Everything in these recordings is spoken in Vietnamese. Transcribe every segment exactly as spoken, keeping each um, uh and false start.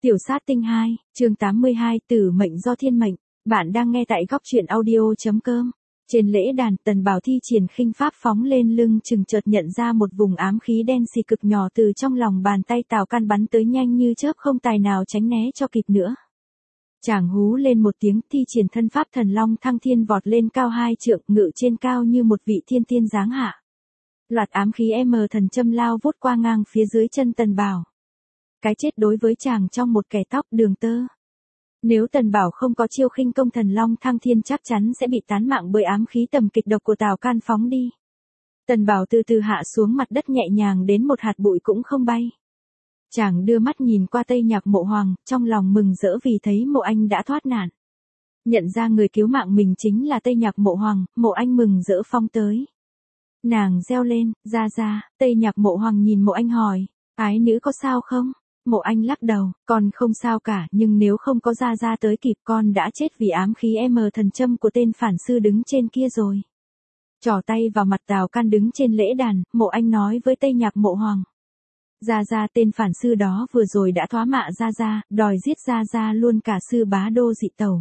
Tiểu sát tinh hai, chương tám mươi hai, tử mệnh do thiên mệnh. Bạn đang nghe tại góc truyện audio.com. Trên lễ đàn, Tần Bảo thi triển khinh pháp phóng lên lưng chừng, chợt nhận ra một vùng ám khí đen xì cực nhỏ từ trong lòng bàn tay Tào Can bắn tới nhanh như chớp, không tài nào tránh né cho kịp nữa. Chàng hú lên một tiếng, thi triển thân pháp thần long thăng thiên vọt lên cao hai trượng, ngự trên cao như một vị thiên tiên giáng hạ. Loạt ám khí M thần châm lao vút qua ngang phía dưới chân Tần Bảo. Cái chết đối với chàng trong một kẻ tóc đường tơ. Nếu Tần Bảo không có chiêu khinh công thần long thăng thiên, chắc chắn sẽ bị tán mạng bởi ám khí tầm kịch độc của Tào Can phóng đi. Tần Bảo từ từ hạ xuống mặt đất, nhẹ nhàng đến một hạt bụi cũng không bay. Chàng đưa mắt nhìn qua Tây Nhạc Mộ Hoàng, trong lòng mừng rỡ vì thấy Mộ Anh đã thoát nạn. Nhận ra người cứu mạng mình chính là Tây Nhạc Mộ Hoàng, Mộ Anh mừng rỡ phóng tới. Nàng reo lên, ra ra. Tây Nhạc Mộ Hoàng nhìn Mộ Anh hỏi, ái nữ có sao không? Mộ Anh lắc đầu, con không sao cả, nhưng nếu không có ra ra tới kịp, con đã chết vì ám khí M thần châm của tên phản sư đứng trên kia rồi. Trỏ tay vào mặt Tào Can đứng trên lễ đàn, Mộ Anh nói với Tây Nhạc Mộ Hoàng. Ra ra, tên phản sư đó vừa rồi đã thoá mạ ra ra, đòi giết ra ra luôn cả sư bá đô dị tẩu.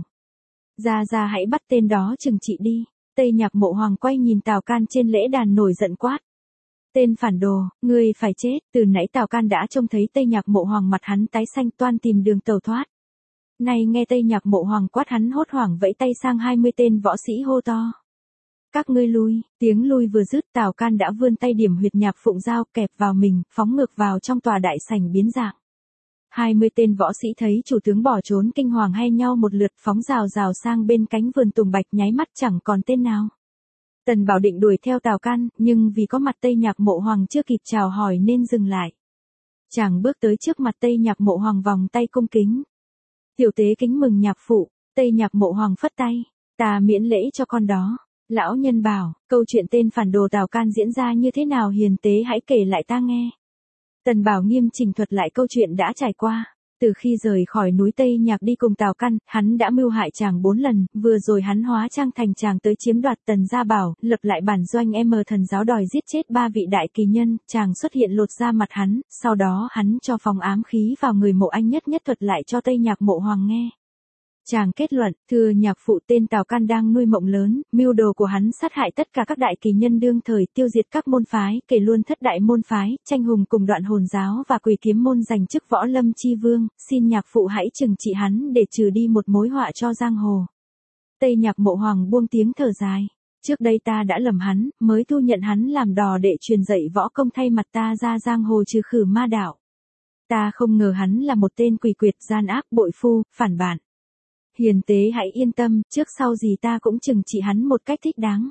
Ra ra hãy bắt tên đó trừng trị đi. Tây Nhạc Mộ Hoàng quay nhìn Tào Can trên lễ đàn nổi giận quát. Tên phản đồ, ngươi phải chết. Từ nãy Tào Can đã trông thấy Tây Nhạc Mộ Hoàng mặt hắn tái xanh, toan tìm đường tẩu thoát. Nay nghe Tây Nhạc Mộ Hoàng quát, hắn hốt hoảng vẫy tay sang hai mươi tên võ sĩ hô to. Các ngươi lui. Tiếng lui vừa dứt, Tào Can đã vươn tay điểm huyệt Nhạc Phụng Giao, kẹp vào mình, phóng ngược vào trong tòa đại sảnh biến dạng. hai mươi tên võ sĩ thấy chủ tướng bỏ trốn, kinh hoàng hay nhau một lượt, phóng rào rào sang bên cánh vườn tùng bạch, nháy mắt chẳng còn tên nào. Tần Bảo định đuổi theo Tào Can, nhưng vì có mặt Tây Nhạc Mộ Hoàng chưa kịp chào hỏi nên dừng lại. Chàng bước tới trước mặt Tây Nhạc Mộ Hoàng, vòng tay cung kính. Tiểu tế kính mừng nhạc phụ. Tây Nhạc Mộ Hoàng phất tay, ta miễn lễ cho con đó. Lão nhân bảo, câu chuyện tên phản đồ Tào Can diễn ra như thế nào, hiền tế hãy kể lại ta nghe. Tần Bảo nghiêm chỉnh thuật lại câu chuyện đã trải qua. Từ khi rời khỏi núi Tây Nhạc đi cùng Tào Can, hắn đã mưu hại chàng bốn lần, vừa rồi hắn hóa trang thành chàng tới chiếm đoạt Tần Gia Bảo, lập lại bản doanh M thần giáo, đòi giết chết ba vị đại kỳ nhân, chàng xuất hiện lột ra mặt hắn, sau đó hắn cho phóng ám khí vào người Mộ Anh, nhất nhất thuật lại cho Tây Nhạc Mộ Hoàng nghe. Chàng kết luận, thưa nhạc phụ, tên Tào Can đang nuôi mộng lớn, mưu đồ của hắn sát hại tất cả các đại kỳ nhân đương thời, tiêu diệt các môn phái, kể luôn thất đại môn phái, tranh hùng cùng Đoạn Hồn giáo và Quỷ Kiếm môn giành chức võ lâm chi vương, xin nhạc phụ hãy trừng trị hắn để trừ đi một mối họa cho giang hồ. Tây Nhạc Mộ Hoàng buông tiếng thở dài, trước đây ta đã lầm hắn, mới thu nhận hắn làm đò để truyền dạy võ công, thay mặt ta ra giang hồ trừ khử ma đạo. Ta không ngờ hắn là một tên quỷ quyệt, gian ác, bội phu, phản bản. Hiền tế hãy yên tâm, trước sau gì ta cũng trừng trị hắn một cách thích đáng.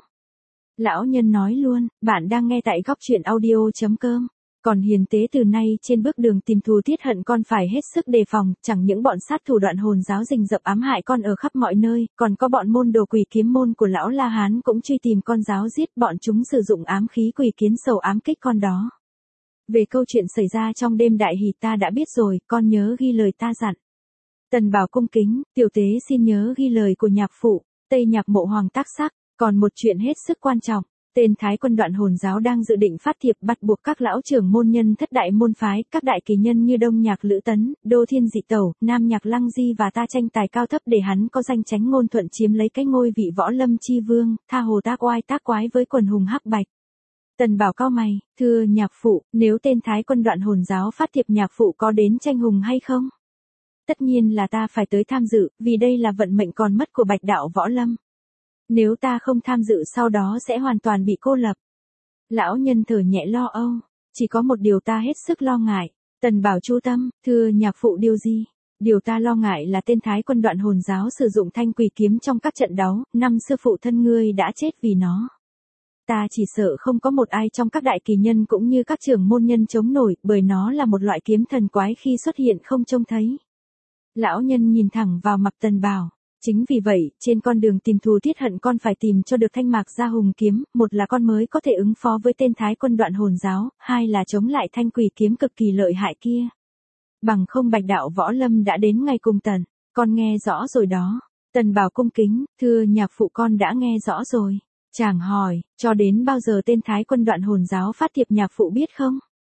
Lão nhân nói luôn, bạn đang nghe tại góc truyện audio.com. Còn hiền tế, từ nay trên bước đường tìm thù tiết hận, con phải hết sức đề phòng, chẳng những bọn sát thủ Đoạn Hồn giáo rình rập ám hại con ở khắp mọi nơi, còn có bọn môn đồ Quỷ Kiếm môn của lão La Hán cũng truy tìm con giáo giết, bọn chúng sử dụng ám khí quỷ kiến sầu ám kích con đó. Về câu chuyện xảy ra trong đêm đại hỷ ta đã biết rồi, con nhớ ghi lời ta dặn. Tần Bảo cung kính, tiểu tế xin nhớ ghi lời của nhạc phụ. Tây Nhạc Mộ Hoàng tác sắc, còn một chuyện hết sức quan trọng. Tên Thái quân Đoạn Hồn giáo đang dự định phát thiệp bắt buộc các lão trưởng môn nhân thất đại môn phái, các đại kỳ nhân như Đông Nhạc Lữ Tấn, Đô Thiên Dị Tẩu, Nam Nhạc Lăng Di và ta tranh tài cao thấp để hắn có danh tránh ngôn thuận chiếm lấy cái ngôi vị võ lâm chi vương, tha hồ tác oai tác quái với quần hùng hắc bạch. Tần Bảo cau mày, thưa nhạc phụ, nếu tên Thái quân Đoạn Hồn giáo phát thiệp, nhạc phụ có đến tranh hùng hay không? Tất nhiên là ta phải tới tham dự, vì đây là vận mệnh còn mất của bạch đạo võ lâm. Nếu ta không tham dự, sau đó sẽ hoàn toàn bị cô lập. Lão nhân thở nhẹ lo âu, chỉ có một điều ta hết sức lo ngại. Tần Bảo chú tâm, thưa nhạc phụ, điều gì? Điều ta lo ngại là tên Thái quân Đoạn Hồn giáo sử dụng thanh quỷ kiếm trong các trận đấu, năm xưa phụ thân ngươi đã chết vì nó. Ta chỉ sợ không có một ai trong các đại kỳ nhân cũng như các trưởng môn nhân chống nổi, bởi nó là một loại kiếm thần quái, khi xuất hiện không trông thấy. Lão nhân nhìn thẳng vào mặt Tần Bảo. Chính vì vậy, trên con đường tìm thù tiết hận, con phải tìm cho được thanh mạc gia hùng kiếm, một là con mới có thể ứng phó với tên Thái quân Đoạn Hồn giáo, hai là chống lại thanh quỷ kiếm cực kỳ lợi hại kia. Bằng không bạch đạo võ lâm đã đến ngày cùng tận. Con nghe rõ rồi đó. Tần Bảo cung kính, thưa nhạc phụ, con đã nghe rõ rồi. Chàng hỏi, cho đến bao giờ tên Thái quân Đoạn Hồn giáo phát thiệp, nhạc phụ biết không?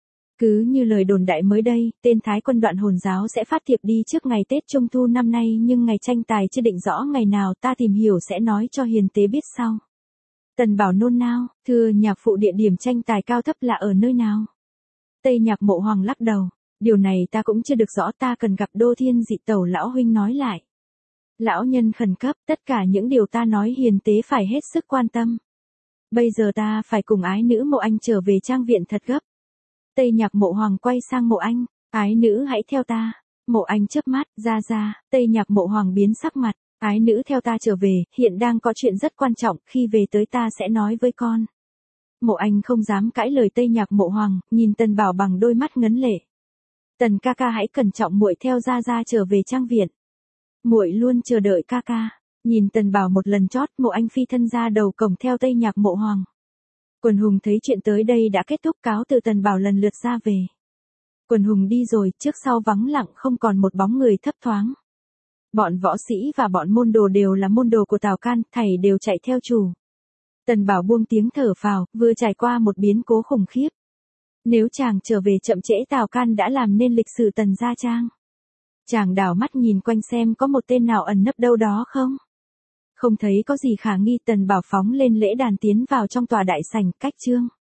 Cứ như lời đồn đại mới đây, tên Thái quân Đoạn Hồn giáo sẽ phát thiệp đi trước ngày Tết Trung Thu năm nay, nhưng ngày tranh tài chưa định rõ ngày nào, ta tìm hiểu sẽ nói cho hiền tế biết sau. Tần Bảo nôn nao, thưa nhạc phụ, địa điểm tranh tài cao thấp là ở nơi nào? Tây Nhạc Mộ Hoàng lắc đầu, điều này ta cũng chưa được rõ, ta cần gặp Đô Thiên Dị Tẩu lão huynh nói lại. Lão nhân khẩn cấp, tất cả những điều ta nói hiền tế phải hết sức quan tâm. Bây giờ ta phải cùng ái nữ Mộ Anh trở về trang viện thật gấp. Tây Nhạc Mộ Hoàng quay sang Mộ Anh, ái nữ hãy theo ta. Mộ Anh chớp mắt, ra ra, Tây Nhạc Mộ Hoàng biến sắc mặt, ái nữ theo ta trở về, hiện đang có chuyện rất quan trọng, khi về tới ta sẽ nói với con. Mộ Anh không dám cãi lời Tây Nhạc Mộ Hoàng, nhìn Tần Bảo bằng đôi mắt ngấn lệ. Tần ca ca hãy cẩn trọng, muội theo ra ra trở về trang viện. Muội luôn chờ đợi ca ca. Nhìn Tần Bảo một lần chót, Mộ Anh phi thân ra đầu cổng theo Tây Nhạc Mộ Hoàng. Quần hùng thấy chuyện tới đây đã kết thúc, cáo từ Tần Bảo lần lượt ra về. Quần hùng đi rồi, trước sau vắng lặng, không còn một bóng người thấp thoáng. Bọn võ sĩ và bọn môn đồ đều là môn đồ của Tào Can, thảy đều chạy theo chủ. Tần Bảo buông tiếng thở phào, vừa trải qua một biến cố khủng khiếp. Nếu chàng trở về chậm trễ, Tào Can đã làm nên lịch sử Tần gia trang. Chàng đảo mắt nhìn quanh xem có một tên nào ẩn nấp đâu đó không. Không thấy có gì khả nghi, Tần Bảo phóng lên lễ đàn tiến vào trong tòa đại sảnh, cách trương.